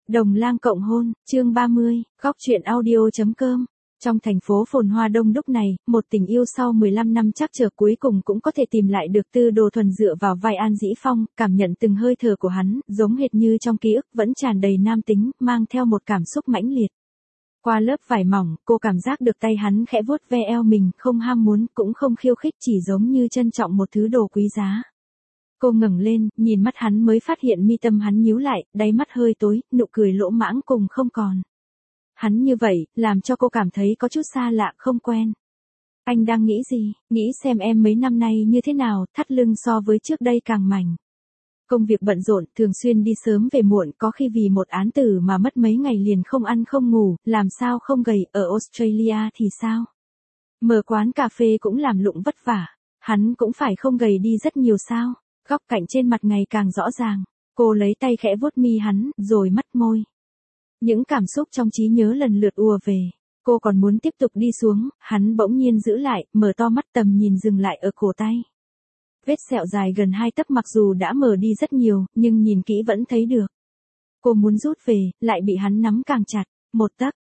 Đồng Lang cộng hôn, chương 30, góc truyện audio.com. Trong thành phố phồn hoa đông đúc này, một tình yêu sau 15 năm chắc chờ cuối cùng cũng có thể tìm lại được. Tư Đồ Thuần dựa vào vai An Dĩ Phong, cảm nhận từng hơi thở của hắn, giống hệt như trong ký ức vẫn tràn đầy nam tính, mang theo một cảm xúc mãnh liệt. Qua lớp vải mỏng, cô cảm giác được tay hắn khẽ vuốt ve eo mình, không ham muốn, cũng không khiêu khích, chỉ giống như trân trọng một thứ đồ quý giá. Cô ngẩng lên, nhìn mắt hắn mới phát hiện mi tâm hắn nhíu lại, đáy mắt hơi tối, nụ cười lỗ mãng cùng không còn. Hắn như vậy, làm cho cô cảm thấy có chút xa lạ, không quen. Anh đang nghĩ gì? Nghĩ xem em mấy năm nay như thế nào, thắt lưng so với trước đây càng mảnh. Công việc bận rộn, thường xuyên đi sớm về muộn, có khi vì một án tử mà mất mấy ngày liền không ăn không ngủ, làm sao không gầy, ở Australia thì sao? Mở quán cà phê cũng làm lụng vất vả, hắn cũng phải không gầy đi rất nhiều sao? Góc cạnh trên mặt ngày càng rõ ràng, cô lấy tay khẽ vuốt mi hắn, rồi mắt môi. Những cảm xúc trong trí nhớ lần lượt ùa về, cô còn muốn tiếp tục đi xuống, hắn bỗng nhiên giữ lại, mở to mắt tầm nhìn dừng lại ở cổ tay. Vết sẹo dài gần 2 tấc mặc dù đã mờ đi rất nhiều, nhưng nhìn kỹ vẫn thấy được. Cô muốn rút về, lại bị hắn nắm càng chặt, 1 tấc,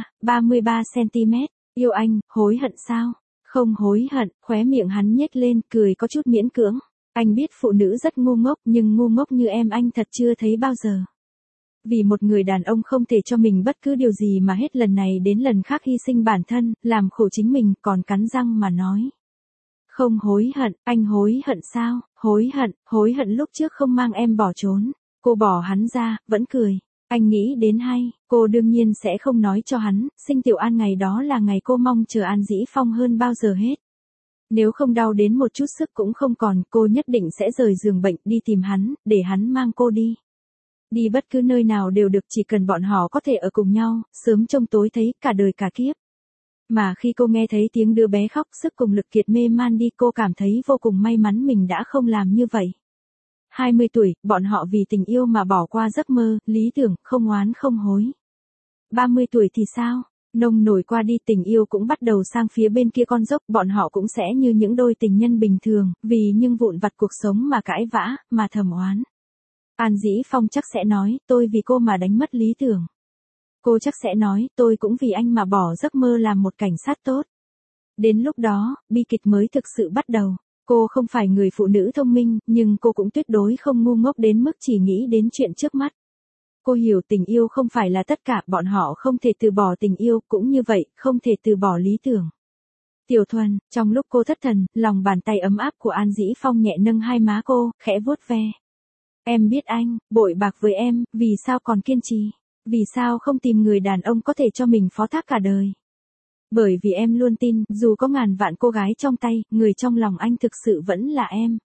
33 cm, yêu anh, hối hận sao? Không hối hận, khóe miệng hắn nhếch lên, cười có chút miễn cưỡng. Anh biết phụ nữ rất ngu ngốc, nhưng ngu ngốc như em anh thật chưa thấy bao giờ. Vì một người đàn ông không thể cho mình bất cứ điều gì mà hết lần này đến lần khác hy sinh bản thân, làm khổ chính mình, còn cắn răng mà nói. Không hối hận, anh hối hận sao? Hối hận lúc trước không mang em bỏ trốn. Cô bỏ hắn ra, vẫn cười. Anh nghĩ đến hay, cô đương nhiên sẽ không nói cho hắn, sinh Tiểu An ngày đó là ngày cô mong chờ An Dĩ Phong hơn bao giờ hết. Nếu không đau đến một chút sức cũng không còn, cô nhất định sẽ rời giường bệnh đi tìm hắn, để hắn mang cô đi. Đi bất cứ nơi nào đều được, chỉ cần bọn họ có thể ở cùng nhau, sớm trông tối thấy, cả đời cả kiếp. Mà khi cô nghe thấy tiếng đứa bé khóc, sức cùng lực kiệt mê man đi, cô cảm thấy vô cùng may mắn mình đã không làm như vậy. 20 tuổi, bọn họ vì tình yêu mà bỏ qua giấc mơ, lý tưởng, không oán không hối. 30 tuổi thì sao? Nông nổi qua đi, tình yêu cũng bắt đầu sang phía bên kia con dốc, bọn họ cũng sẽ như những đôi tình nhân bình thường, vì những vụn vặt cuộc sống mà cãi vã, mà thầm oán. An Dĩ Phong chắc sẽ nói, tôi vì cô mà đánh mất lý tưởng. Cô chắc sẽ nói, tôi cũng vì anh mà bỏ giấc mơ làm một cảnh sát tốt. Đến lúc đó, bi kịch mới thực sự bắt đầu. Cô không phải người phụ nữ thông minh, nhưng cô cũng tuyệt đối không ngu ngốc đến mức chỉ nghĩ đến chuyện trước mắt. Cô hiểu tình yêu không phải là tất cả, bọn họ không thể từ bỏ tình yêu, cũng như vậy, không thể từ bỏ lý tưởng. Tiểu Thuần, trong lúc cô thất thần, lòng bàn tay ấm áp của An Dĩ Phong nhẹ nâng hai má cô, khẽ vuốt ve. Em biết anh, bội bạc với em, vì sao còn kiên trì? Vì sao không tìm người đàn ông có thể cho mình phó thác cả đời? Bởi vì em luôn tin, dù có ngàn vạn cô gái trong tay, người trong lòng anh thực sự vẫn là em.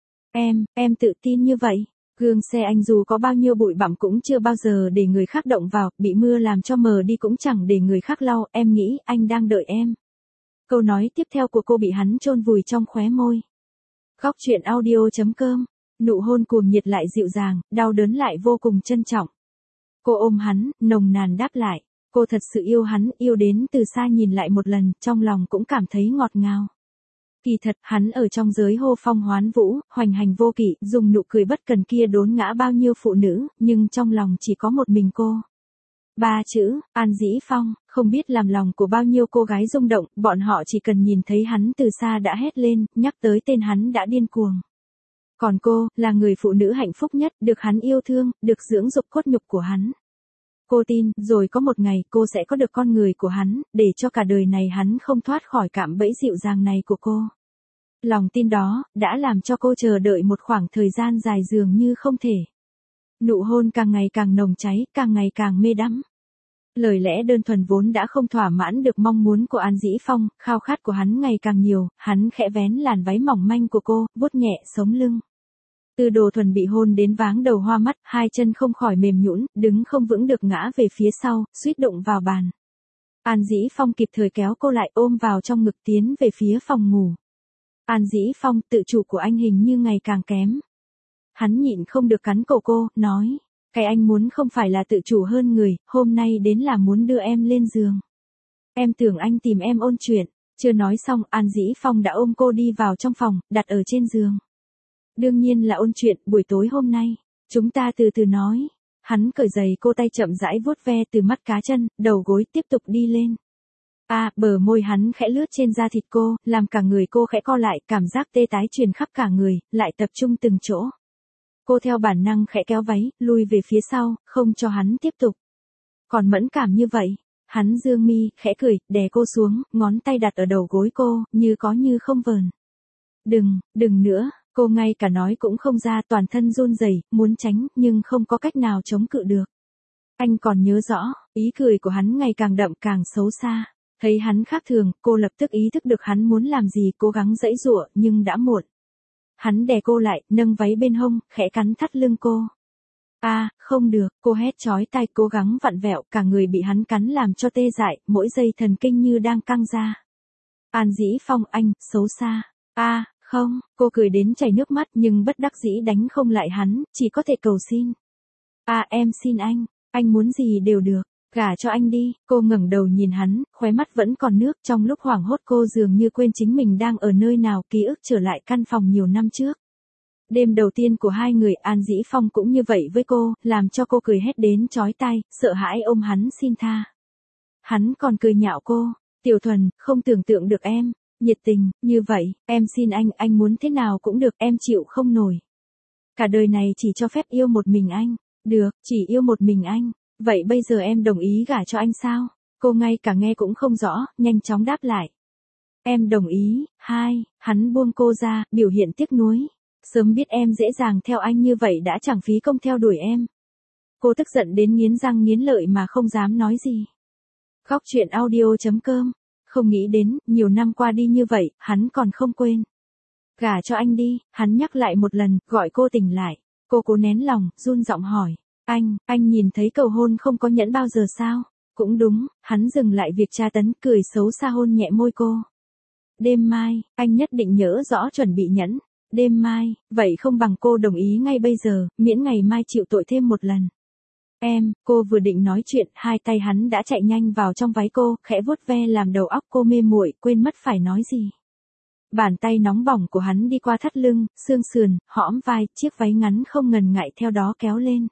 Em tự tin như vậy. Gương xe anh dù có bao nhiêu bụi bặm cũng chưa bao giờ để người khác động vào, bị mưa làm cho mờ đi cũng chẳng để người khác lau, em nghĩ anh đang đợi em. Câu nói tiếp theo của cô bị hắn chôn vùi trong khóe môi. Góc truyện audio.com, nụ hôn cuồng nhiệt lại dịu dàng, đau đớn lại vô cùng trân trọng. Cô ôm hắn, nồng nàn đáp lại, cô thật sự yêu hắn, yêu đến từ xa nhìn lại một lần, trong lòng cũng cảm thấy ngọt ngào. Kỳ thật, hắn ở trong giới hô phong hoán vũ, hoành hành vô kỵ, dùng nụ cười bất cần kia đốn ngã bao nhiêu phụ nữ, nhưng trong lòng chỉ có một mình cô. 3 chữ, An Dĩ Phong, không biết làm lòng của bao nhiêu cô gái rung động, bọn họ chỉ cần nhìn thấy hắn từ xa đã hét lên, nhắc tới tên hắn đã điên cuồng. Còn cô, là người phụ nữ hạnh phúc nhất, được hắn yêu thương, được dưỡng dục cốt nhục của hắn. Cô tin, rồi có một ngày cô sẽ có được con người của hắn, để cho cả đời này hắn không thoát khỏi cạm bẫy dịu dàng này của cô. Lòng tin đó, đã làm cho cô chờ đợi một khoảng thời gian dài dường như không thể. Nụ hôn càng ngày càng nồng cháy, càng ngày càng mê đắm. Lời lẽ đơn thuần vốn đã không thỏa mãn được mong muốn của An Dĩ Phong, khao khát của hắn ngày càng nhiều, hắn khẽ vén làn váy mỏng manh của cô, vuốt nhẹ sống lưng. Tư Đồ Thuần bị hôn đến váng đầu hoa mắt, hai chân không khỏi mềm nhũn, đứng không vững được ngã về phía sau, suýt đụng vào bàn. An Dĩ Phong kịp thời kéo cô lại ôm vào trong ngực tiến về phía phòng ngủ. An Dĩ Phong, tự chủ của anh hình như ngày càng kém. Hắn nhịn không được cắn cổ cô, nói, cái anh muốn không phải là tự chủ hơn người, hôm nay đến là muốn đưa em lên giường. Em tưởng anh tìm em ôn chuyện, chưa nói xong, An Dĩ Phong đã ôm cô đi vào trong phòng, đặt ở trên giường. Đương nhiên là ôn chuyện, buổi tối hôm nay, chúng ta từ từ nói. Hắn cởi giày cô, tay chậm rãi vuốt ve từ mắt cá chân, đầu gối, tiếp tục đi lên. Bờ môi hắn khẽ lướt trên da thịt cô, làm cả người cô khẽ co lại, cảm giác tê tái truyền khắp cả người, lại tập trung từng chỗ. Cô theo bản năng khẽ kéo váy, lui về phía sau, không cho hắn tiếp tục. Còn mẫn cảm như vậy, hắn dương mi, khẽ cười, đè cô xuống, ngón tay đặt ở đầu gối cô, như có như không vờn. Đừng nữa, cô ngay cả nói cũng không ra, toàn thân run rẩy, muốn tránh, nhưng không có cách nào chống cự được. Anh còn nhớ rõ, ý cười của hắn ngày càng đậm càng xấu xa. Thấy hắn khác thường, cô lập tức ý thức được hắn muốn làm gì, cố gắng giãy giụa, nhưng đã muộn. Hắn đè cô lại, nâng váy bên hông, khẽ cắn thắt lưng cô. Không được, cô hét chói tai, cố gắng vặn vẹo, cả người bị hắn cắn làm cho tê dại, mỗi dây thần kinh như đang căng ra. An Dĩ Phong, anh, xấu xa. Không, cô cười đến chảy nước mắt nhưng bất đắc dĩ đánh không lại hắn, chỉ có thể cầu xin. Em xin anh muốn gì đều được. Gả cho anh đi, cô ngẩng đầu nhìn hắn, khóe mắt vẫn còn nước, trong lúc hoảng hốt cô dường như quên chính mình đang ở nơi nào, ký ức trở lại căn phòng nhiều năm trước. Đêm đầu tiên của hai người, An Dĩ Phong cũng như vậy với cô, làm cho cô cười hét đến chói tai, sợ hãi ôm hắn xin tha. Hắn còn cười nhạo cô, Tiểu Thuần, không tưởng tượng được em, nhiệt tình, như vậy, em xin anh muốn thế nào cũng được, em chịu không nổi. Cả đời này chỉ cho phép yêu một mình anh, được, chỉ yêu một mình anh. Vậy bây giờ em đồng ý gả cho anh sao? Cô ngay cả nghe cũng không rõ, nhanh chóng đáp lại. Em đồng ý. Hắn buông cô ra, biểu hiện tiếc nuối. Sớm biết em dễ dàng theo anh như vậy đã chẳng phí công theo đuổi em. Cô tức giận đến nghiến răng nghiến lợi mà không dám nói gì. Góc truyện audio.com. Không nghĩ đến, nhiều năm qua đi như vậy, hắn còn không quên. Gả cho anh đi, hắn nhắc lại một lần, gọi cô tỉnh lại. Cô cố nén lòng, run giọng hỏi. Anh nhìn thấy cầu hôn không có nhẫn bao giờ sao? Cũng đúng, hắn dừng lại việc tra tấn, cười xấu xa hôn nhẹ môi cô. Đêm mai, anh nhất định nhớ rõ chuẩn bị nhẫn. Đêm mai, vậy không bằng cô đồng ý ngay bây giờ, miễn ngày mai chịu tội thêm một lần. Cô vừa định nói chuyện, hai tay hắn đã chạy nhanh vào trong váy cô, khẽ vuốt ve làm đầu óc cô mê muội, quên mất phải nói gì. Bàn tay nóng bỏng của hắn đi qua thắt lưng, xương sườn, hõm vai, chiếc váy ngắn không ngần ngại theo đó kéo lên.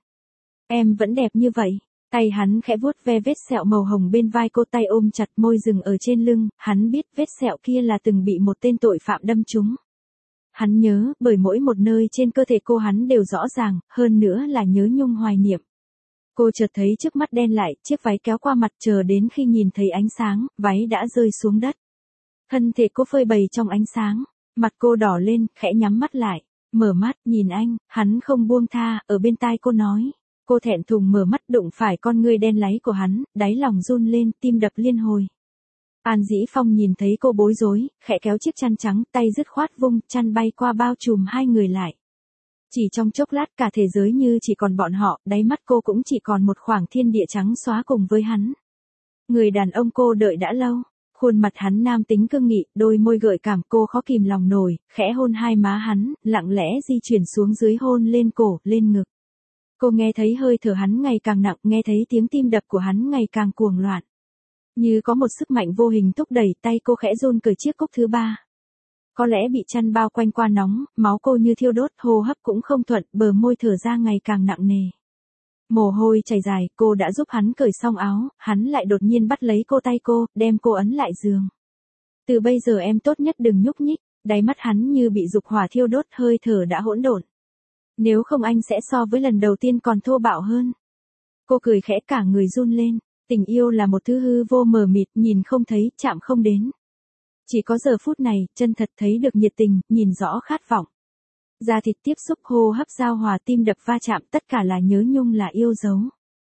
Em vẫn đẹp như vậy. Tay hắn khẽ vuốt ve vết sẹo màu hồng bên vai cô, tay ôm chặt môi dừng ở trên lưng, hắn biết vết sẹo kia là từng bị một tên tội phạm đâm trúng. Hắn nhớ, bởi mỗi một nơi trên cơ thể cô hắn đều rõ ràng, hơn nữa là nhớ nhung hoài niệm. Cô chợt thấy trước mắt đen lại, chiếc váy kéo qua mặt, chờ đến khi nhìn thấy ánh sáng, váy đã rơi xuống đất. Thân thể cô phơi bày trong ánh sáng, mặt cô đỏ lên, khẽ nhắm mắt lại, mở mắt, nhìn anh, hắn không buông tha, ở bên tai cô nói. Cô thẹn thùng mở mắt, đụng phải con ngươi đen láy của hắn, đáy lòng run lên, tim đập liên hồi. An Dĩ Phong nhìn thấy cô bối rối, khẽ kéo chiếc chăn trắng, tay dứt khoát vung, chăn bay qua bao trùm hai người lại. Chỉ trong chốc lát cả thế giới như chỉ còn bọn họ, đáy mắt cô cũng chỉ còn một khoảng thiên địa trắng xóa cùng với hắn. Người đàn ông cô đợi đã lâu, khuôn mặt hắn nam tính cương nghị, đôi môi gợi cảm, cô khó kìm lòng nổi, khẽ hôn hai má hắn, lặng lẽ di chuyển xuống dưới, hôn lên cổ, lên ngực. Cô nghe thấy hơi thở hắn ngày càng nặng, nghe thấy tiếng tim đập của hắn ngày càng cuồng loạn. Như có một sức mạnh vô hình thúc đẩy, tay cô khẽ run cởi chiếc cúc thứ ba. Có lẽ bị chăn bao quanh qua nóng, máu cô như thiêu đốt, hô hấp cũng không thuận, bờ môi thở ra ngày càng nặng nề. Mồ hôi chảy dài, cô đã giúp hắn cởi xong áo, hắn lại đột nhiên bắt lấy tay cô, đem cô ấn lại giường. Từ bây giờ em tốt nhất đừng nhúc nhích, đáy mắt hắn như bị dục hỏa thiêu đốt, hơi thở đã hỗn độn. Nếu không anh sẽ so với lần đầu tiên còn thô bạo hơn. Cô cười khẽ, cả người run lên. Tình yêu là một thứ hư vô mờ mịt, nhìn không thấy, chạm không đến. Chỉ có giờ phút này, chân thật thấy được nhiệt tình, nhìn rõ khát vọng. Da thịt tiếp xúc, hô hấp giao hòa, tim đập va chạm, tất cả là nhớ nhung, là yêu dấu.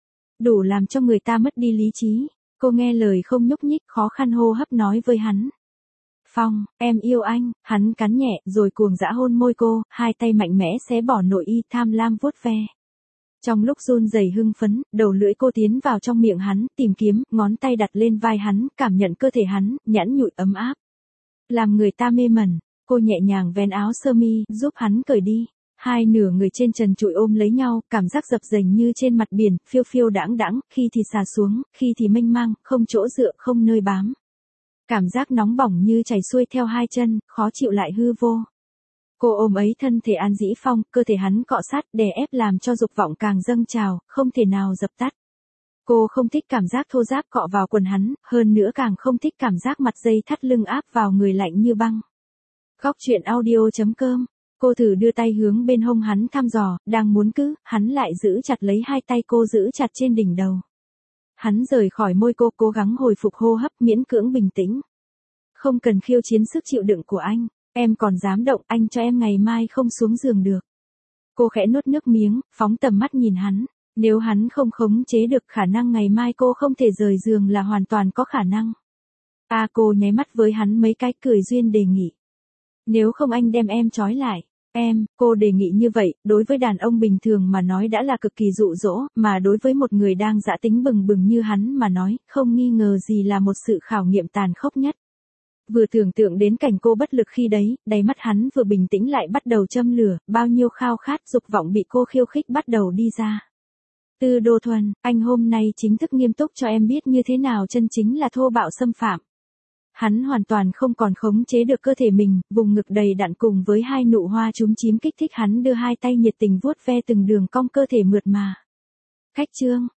Đủ làm cho người ta mất đi lý trí. Cô nghe lời không nhúc nhích, khó khăn hô hấp nói với hắn. Phong, em yêu anh, hắn cắn nhẹ, rồi cuồng dã hôn môi cô, hai tay mạnh mẽ xé bỏ nội y, tham lam vuốt ve. Trong lúc run rẩy hưng phấn, đầu lưỡi cô tiến vào trong miệng hắn, tìm kiếm, ngón tay đặt lên vai hắn, cảm nhận cơ thể hắn, nhẵn nhụi ấm áp. Làm người ta mê mẩn, cô nhẹ nhàng vén áo sơ mi, giúp hắn cởi đi. Hai nửa người trên trần trụi ôm lấy nhau, cảm giác dập dềnh như trên mặt biển, phiêu phiêu đãng đãng, khi thì xà xuống, khi thì mênh mang, không chỗ dựa, không nơi bám. Cảm giác nóng bỏng như chảy xuôi theo hai chân, khó chịu lại hư vô. Cô ôm ấy thân thể An Dĩ Phong, cơ thể hắn cọ sát đè ép làm cho dục vọng càng dâng trào, không thể nào dập tắt. Cô không thích cảm giác thô ráp cọ vào quần hắn, hơn nữa càng không thích cảm giác mặt dây thắt lưng áp vào người lạnh như băng. Góc chuyện audio.com. Cô thử đưa tay hướng bên hông hắn thăm dò, đang muốn cứ, hắn lại giữ chặt lấy hai tay cô giữ chặt trên đỉnh đầu. Hắn rời khỏi môi cô, cố gắng hồi phục hô hấp, miễn cưỡng bình tĩnh. Không cần khiêu chiến sức chịu đựng của anh, em còn dám động, anh cho em ngày mai không xuống giường được. Cô khẽ nuốt nước miếng, phóng tầm mắt nhìn hắn. Nếu hắn không khống chế được, khả năng ngày mai cô không thể rời giường là hoàn toàn có khả năng. Cô nháy mắt với hắn mấy cái, cười duyên đề nghị. Nếu không anh đem em trói lại. Cô đề nghị như vậy, đối với đàn ông bình thường mà nói đã là cực kỳ dụ dỗ, mà đối với một người đang dã tính bừng bừng như hắn mà nói, không nghi ngờ gì là một sự khảo nghiệm tàn khốc nhất. Vừa tưởng tượng đến cảnh cô bất lực khi đấy, đáy mắt hắn vừa bình tĩnh lại bắt đầu châm lửa, bao nhiêu khao khát dục vọng bị cô khiêu khích bắt đầu đi ra. Tư Đô Thuần, anh hôm nay chính thức nghiêm túc cho em biết như thế nào chân chính là thô bạo xâm phạm. Hắn hoàn toàn không còn khống chế được cơ thể mình, vùng ngực đầy đặn cùng với hai nụ hoa chúm chím kích thích hắn đưa hai tay nhiệt tình vuốt ve từng đường cong cơ thể mượt mà. Cách chương